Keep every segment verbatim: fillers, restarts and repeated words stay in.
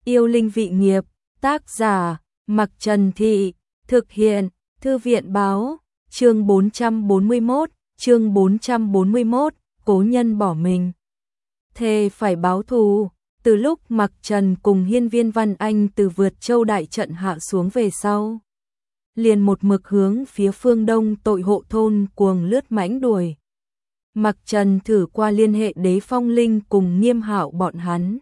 Yêu linh vị nghiệp, tác giả, Mặc Trần Thị, thực hiện, Thư viện báo, chương bốn trăm bốn mươi mốt, chương bốn trăm bốn mươi mốt, cố nhân bỏ mình. Thề phải báo thù, từ lúc Mặc Trần cùng Hiên Viên Văn Anh từ Vượt Châu đại trận hạ xuống về sau. Liền một mực hướng phía phương đông tội hộ thôn cuồng lướt mãnh đuổi. Mặc Trần thử qua liên hệ Đế Phong Linh cùng Nghiêm Hạo bọn hắn.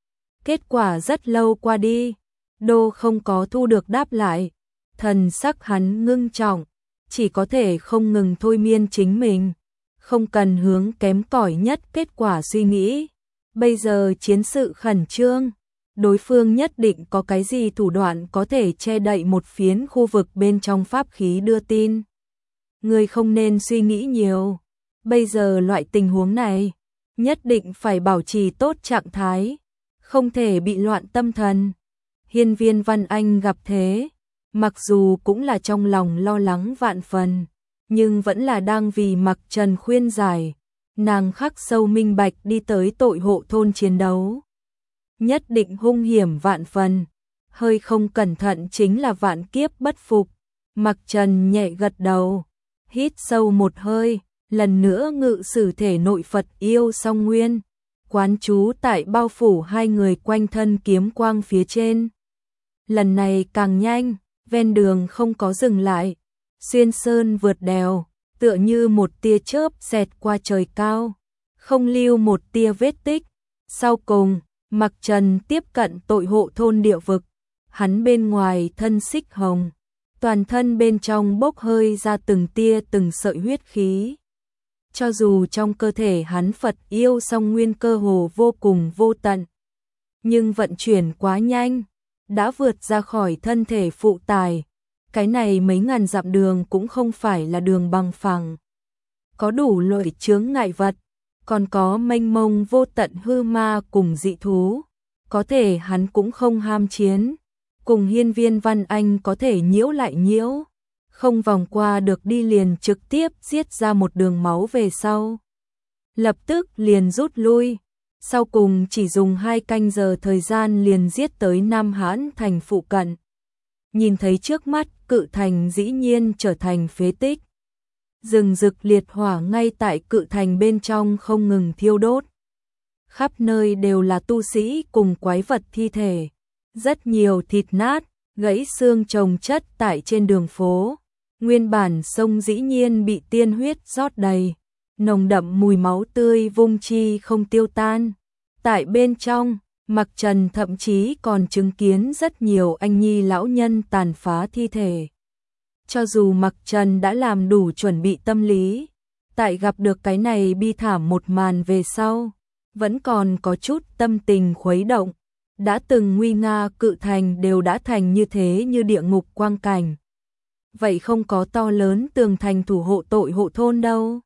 Kết quả rất lâu qua đi, đô không có thu được đáp lại, thần sắc hắn ngưng trọng, chỉ có thể không ngừng thôi miên chính mình, không cần hướng kém cỏi nhất kết quả suy nghĩ. Bây giờ chiến sự khẩn trương, đối phương nhất định có cái gì thủ đoạn có thể che đậy một phiến khu vực bên trong pháp khí đưa tin. Người không nên suy nghĩ nhiều, bây giờ loại tình huống này, nhất định phải bảo trì tốt trạng thái, không thể bị loạn tâm thần. Hiên Viên Văn Anh gặp thế, mặc dù cũng là trong lòng lo lắng vạn phần, nhưng vẫn là đang vì Mặc Trần khuyên giải, nàng khắc sâu minh bạch đi tới tội hộ thôn chiến đấu. Nhất định hung hiểm vạn phần, hơi không cẩn thận chính là vạn kiếp bất phục. Mặc Trần nhẹ gật đầu, hít sâu một hơi, lần nữa ngự sử thể nội Phật yêu song nguyên, quán chú tại bao phủ hai người quanh thân kiếm quang phía trên. Lần này càng nhanh, ven đường không có dừng lại, xuyên sơn vượt đèo, tựa như một tia chớp xẹt qua trời cao, không lưu một tia vết tích. Sau cùng, Mặc Trần tiếp cận tội hộ thôn địa vực, hắn bên ngoài thân xích hồng, toàn thân bên trong bốc hơi ra từng tia từng sợi huyết khí. Cho dù trong cơ thể hắn Phật yêu song nguyên cơ hồ vô cùng vô tận, nhưng vận chuyển quá nhanh, đã vượt ra khỏi thân thể phụ tải. Cái này mấy ngàn dặm đường cũng không phải là đường bằng phẳng, có đủ loại chướng ngại vật, còn có mênh mông vô tận hư ma cùng dị thú, có thể hắn cũng không ham chiến, cùng Hiên Viên Văn Anh có thể nhiễu lại nhiễu, không vòng qua được đi liền trực tiếp giết ra một đường máu về sau. Lập tức liền rút lui, sau cùng chỉ dùng hai canh giờ thời gian liền giết tới Nam Hãn thành phụ cận. Nhìn thấy trước mắt cự thành dĩ nhiên trở thành phế tích. Rừng rực liệt hỏa ngay tại cự thành bên trong không ngừng thiêu đốt. Khắp nơi đều là tu sĩ cùng quái vật thi thể. Rất nhiều thịt nát, gãy xương chồng chất tại trên đường phố. Nguyên bản sông dĩ nhiên bị tiên huyết rót đầy. Nồng đậm mùi máu tươi vung chi không tiêu tan. Tại bên trong, Mặc Trần thậm chí còn chứng kiến rất nhiều anh nhi lão nhân tàn phá thi thể. Cho dù Mặc Trần đã làm đủ chuẩn bị tâm lý, tại gặp được cái này bi thảm một màn về sau, vẫn còn có chút tâm tình khuấy động. Đã từng nguy nga cự thành đều đã thành như thế như địa ngục quang cảnh. Vậy không có to lớn tường thành thủ hộ tội hộ thôn đâu.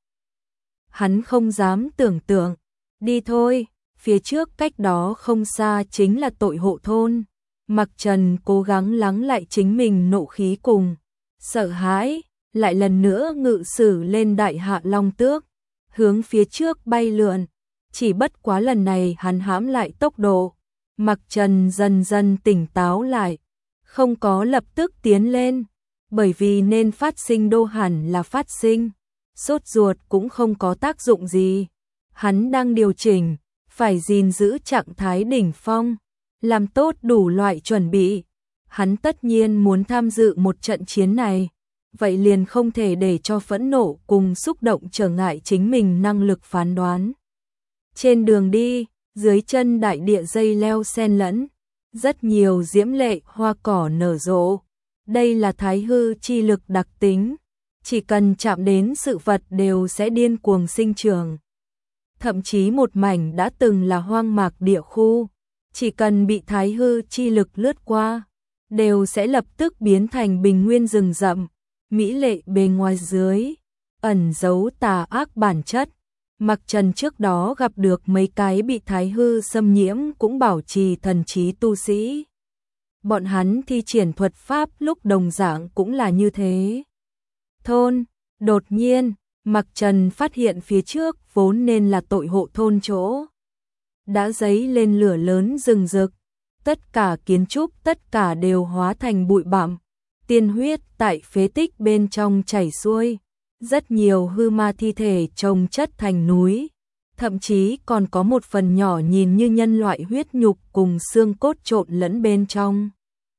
Hắn không dám tưởng tượng. Đi thôi, phía trước cách đó không xa chính là tội hộ thôn. Mặc Trần cố gắng lắng lại chính mình nộ khí cùng sợ hãi, lại lần nữa ngự sử lên đại hạ long tước, hướng phía trước bay lượn. Chỉ bất quá lần này hắn hãm lại tốc độ. Mặc Trần dần dần tỉnh táo lại, không có lập tức tiến lên, bởi vì nên phát sinh đô hẳn là phát sinh, sốt ruột cũng không có tác dụng gì. Hắn đang điều chỉnh, phải gìn giữ trạng thái đỉnh phong, làm tốt đủ loại chuẩn bị. Hắn tất nhiên muốn tham dự một trận chiến này, vậy liền không thể để cho phẫn nộ cùng xúc động trở ngại chính mình năng lực phán đoán. Trên đường đi, dưới chân đại địa dây leo xen lẫn, rất nhiều diễm lệ hoa cỏ nở rộ. Đây là thái hư chi lực đặc tính, chỉ cần chạm đến sự vật đều sẽ điên cuồng sinh trưởng. Thậm chí một mảnh đã từng là hoang mạc địa khu, chỉ cần bị thái hư chi lực lướt qua, đều sẽ lập tức biến thành bình nguyên rừng rậm, mỹ lệ bề ngoài dưới, ẩn giấu tà ác bản chất. Mặc Trần trước đó gặp được mấy cái bị thái hư xâm nhiễm cũng bảo trì thần trí tu sĩ. Bọn hắn thi triển thuật pháp lúc đồng dạng cũng là như thế. Thôn, đột nhiên, Mặc Trần phát hiện phía trước vốn nên là tội hộ thôn chỗ. Đã dấy lên lửa lớn rừng rực, tất cả kiến trúc tất cả đều hóa thành bụi bặm, tiên huyết tại phế tích bên trong chảy xuôi, rất nhiều hư ma thi thể chồng chất thành núi, thậm chí còn có một phần nhỏ nhìn như nhân loại huyết nhục cùng xương cốt trộn lẫn bên trong.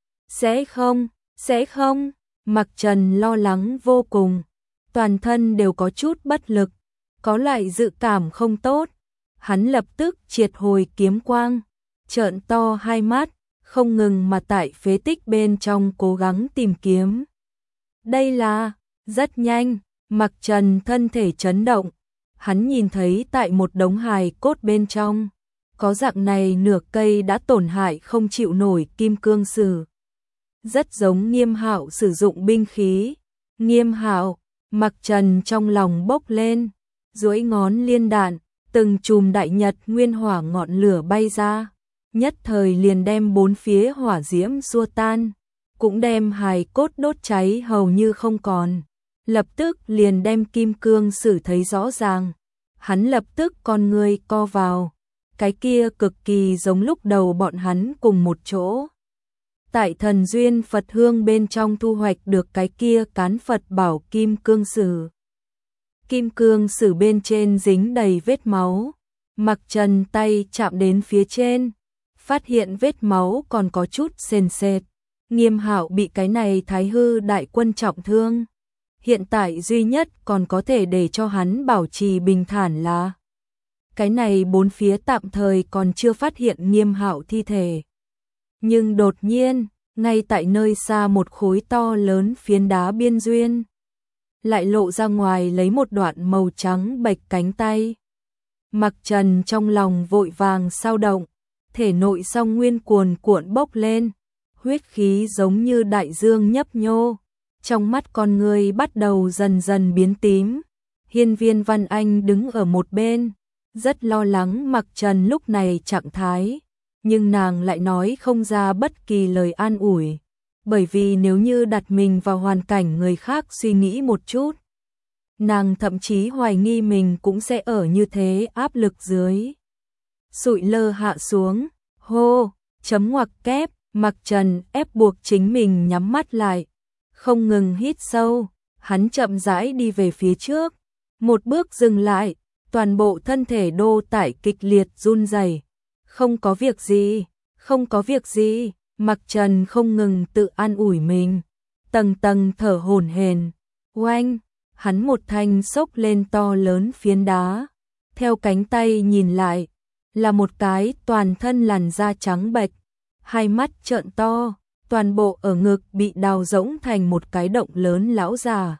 Sẽ không, sẽ không, Mặc Trần lo lắng vô cùng, toàn thân đều có chút bất lực, có loại dự cảm không tốt. Hắn lập tức triệt hồi kiếm quang, trợn to hai mắt, không ngừng mà tại phế tích bên trong cố gắng tìm kiếm. Đây là, rất nhanh, Mặc Trần thân thể chấn động, hắn nhìn thấy tại một đống hài cốt bên trong, có dạng này nửa cây đã tổn hại không chịu nổi kim cương sử. Rất giống Nghiêm Hạo sử dụng binh khí. Nghiêm Hạo, Mặc Trần trong lòng bốc lên, duỗi ngón liên đạn, từng chùm đại nhật nguyên hỏa ngọn lửa bay ra, nhất thời liền đem bốn phía hỏa diễm xua tan, cũng đem hài cốt đốt cháy hầu như không còn. Lập tức liền đem kim cương sử thấy rõ ràng, hắn lập tức con người co vào, cái kia cực kỳ giống lúc đầu bọn hắn cùng một chỗ. Tại Thần Duyên Phật Hương bên trong thu hoạch được cái kia cán Phật bảo kim cương sử. Kim cương sử bên trên dính đầy vết máu, Mặc Trần tay chạm đến phía trên, phát hiện vết máu còn có chút sền sệt. Nghiêm Hạo bị cái này Thái Hư đại quân trọng thương, hiện tại duy nhất còn có thể để cho hắn bảo trì bình thản là cái này bốn phía tạm thời còn chưa phát hiện Nghiêm Hạo thi thể. Nhưng đột nhiên, ngay tại nơi xa một khối to lớn phiến đá biên duyên, lại lộ ra ngoài lấy một đoạn màu trắng bạch cánh tay. Mặc Trần trong lòng vội vàng sao động, thể nội song nguyên cuồn cuộn bốc lên, huyết khí giống như đại dương nhấp nhô, trong mắt con người bắt đầu dần dần biến tím. Hiên Viên Văn Anh đứng ở một bên, rất lo lắng Mặc Trần lúc này trạng thái, nhưng nàng lại nói không ra bất kỳ lời an ủi, bởi vì nếu như đặt mình vào hoàn cảnh người khác suy nghĩ một chút, nàng thậm chí hoài nghi mình cũng sẽ ở như thế áp lực dưới. Sụi lơ hạ xuống, hô, chấm ngoặc kép, Mặc Trần ép buộc chính mình nhắm mắt lại, không ngừng hít sâu, hắn chậm rãi đi về phía trước, một bước dừng lại, toàn bộ thân thể đô tải kịch liệt run rẩy. Không có việc gì, không có việc gì, Mặc Trần không ngừng tự an ủi mình, tầng tầng thở hổn hển. Oanh, hắn một thanh xốc lên to lớn phiến đá, theo cánh tay nhìn lại, là một cái toàn thân làn da trắng bệch, hai mắt trợn to, toàn bộ ở ngực bị đào rỗng thành một cái động lớn lão già.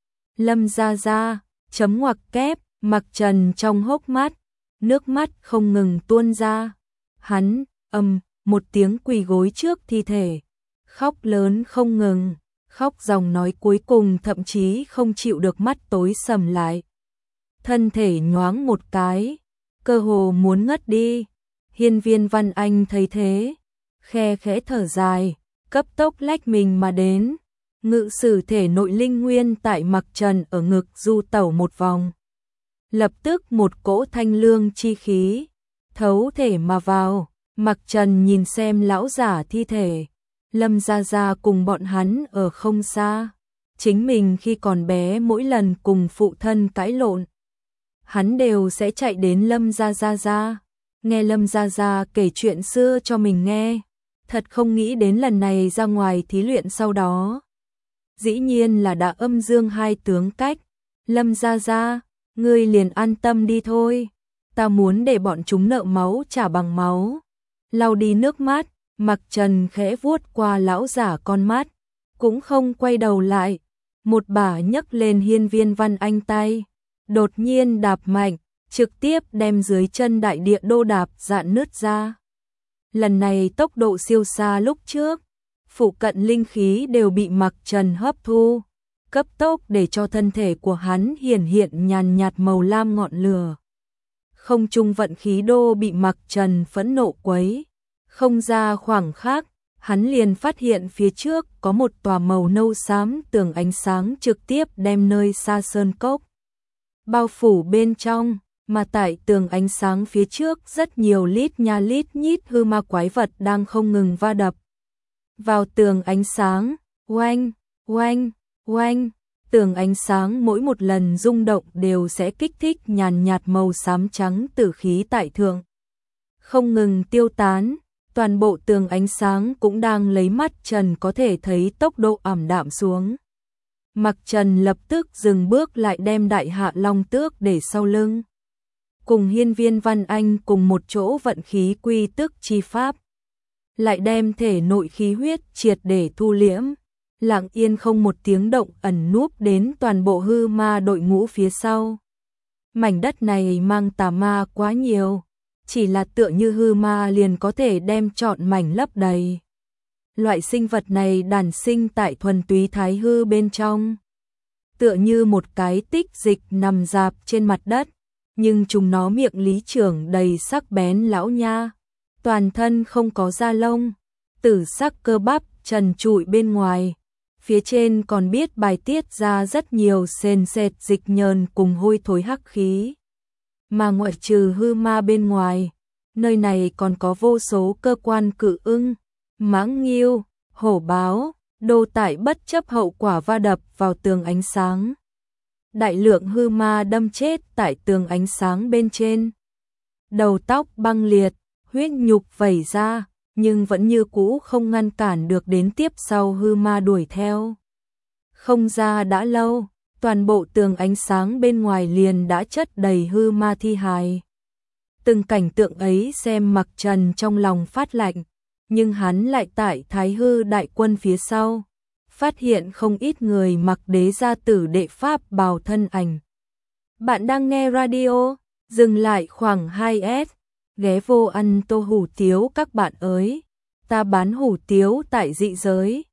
Lâm Gia Gia, chấm ngoặc kép, Mặc Trần trong hốc mắt, nước mắt không ngừng tuôn ra. Hắn, ầm, một tiếng quỳ gối trước thi thể, khóc lớn không ngừng, khóc dòng nói cuối cùng thậm chí không chịu được mắt tối sầm lại. Thân thể nhoáng một cái, cơ hồ muốn ngất đi. Hiên Viên Văn Anh thấy thế, khe khẽ thở dài, cấp tốc lách mình mà đến, ngự sử thể nội linh nguyên tại Mặc Trần ở ngực du tẩu một vòng. Lập tức một cỗ thanh lương chi khí thấu thể mà vào. Mặc Trần nhìn xem lão giả thi thể, Lâm Gia Gia cùng bọn hắn ở không xa, chính mình khi còn bé mỗi lần cùng phụ thân cãi lộn, hắn đều sẽ chạy đến Lâm Gia Gia Gia, nghe Lâm Gia Gia kể chuyện xưa cho mình nghe, thật không nghĩ đến lần này ra ngoài thí luyện sau đó. Dĩ nhiên là đã âm dương hai tướng cách. Lâm Gia Gia, ngươi liền an tâm đi thôi, ta muốn để bọn chúng nợ máu trả bằng máu. Lau đi nước mắt, Mặc Trần khẽ vuốt qua lão giả con mắt, cũng không quay đầu lại, một bả nhấc lên Hiên Viên Văn Anh tay, đột nhiên đạp mạnh, trực tiếp đem dưới chân đại địa đô đạp dạn nứt ra. Lần này tốc độ siêu xa lúc trước, phụ cận linh khí đều bị Mặc Trần hấp thu, cấp tốc để cho thân thể của hắn hiển hiện nhàn nhạt màu lam ngọn lửa. Không trung vận khí đô bị Mặc Trần phẫn nộ quấy, không ra khoảng khắc, hắn liền phát hiện phía trước có một tòa màu nâu xám tường ánh sáng trực tiếp đem nơi xa sơn cốc bao phủ bên trong. Mà tại tường ánh sáng phía trước rất nhiều lít nha lít nhít hư ma quái vật đang không ngừng va đập vào tường ánh sáng, oanh, oanh, oanh. Tường ánh sáng mỗi một lần rung động đều sẽ kích thích nhàn nhạt màu xám trắng tử khí tại thượng. Không ngừng tiêu tán, toàn bộ tường ánh sáng cũng đang lấy mắt Trần có thể thấy tốc độ ảm đạm xuống. Mặc Trần lập tức dừng bước lại đem Đại Hạ Long Tước để sau lưng. Cùng Hiên Viên Văn Anh cùng một chỗ vận khí quy tức chi pháp. Lại đem thể nội khí huyết triệt để thu liễm. Lặng yên không một tiếng động ẩn núp đến toàn bộ hư ma đội ngũ phía sau. Mảnh đất này mang tà ma quá nhiều, chỉ là tựa như hư ma liền có thể đem trọn mảnh lấp đầy. Loại sinh vật này đản sinh tại thuần túy thái hư bên trong. Tựa như một cái tích dịch nằm rạp trên mặt đất, nhưng chúng nó miệng lý trưởng đầy sắc bén lão nha, toàn thân không có da lông, tử sắc cơ bắp trần trụi bên ngoài. Phía trên còn biết bài tiết ra rất nhiều sền sệt dịch nhờn cùng hôi thối hắc khí. Mà ngoại trừ hư ma bên ngoài, nơi này còn có vô số cơ quan cự ưng, mãng nghiêu, hổ báo, đô tại bất chấp hậu quả va đập vào tường ánh sáng. Đại lượng hư ma đâm chết tại tường ánh sáng bên trên. Đầu tóc băng liệt, huyết nhục vẩy ra, nhưng vẫn như cũ không ngăn cản được đến tiếp sau hư ma đuổi theo. Không ra đã lâu, toàn bộ tường ánh sáng bên ngoài liền đã chất đầy hư ma thi hài. Từng cảnh tượng ấy xem Mặc Trần trong lòng phát lạnh, nhưng hắn lại tại Thái Hư đại quân phía sau, phát hiện không ít người mặc đế gia tử đệ pháp bào thân ảnh. Bạn đang nghe radio, dừng lại khoảng hai S. Ghé vô ăn tô hủ tiếu các bạn ơi, ta bán hủ tiếu tại dị giới.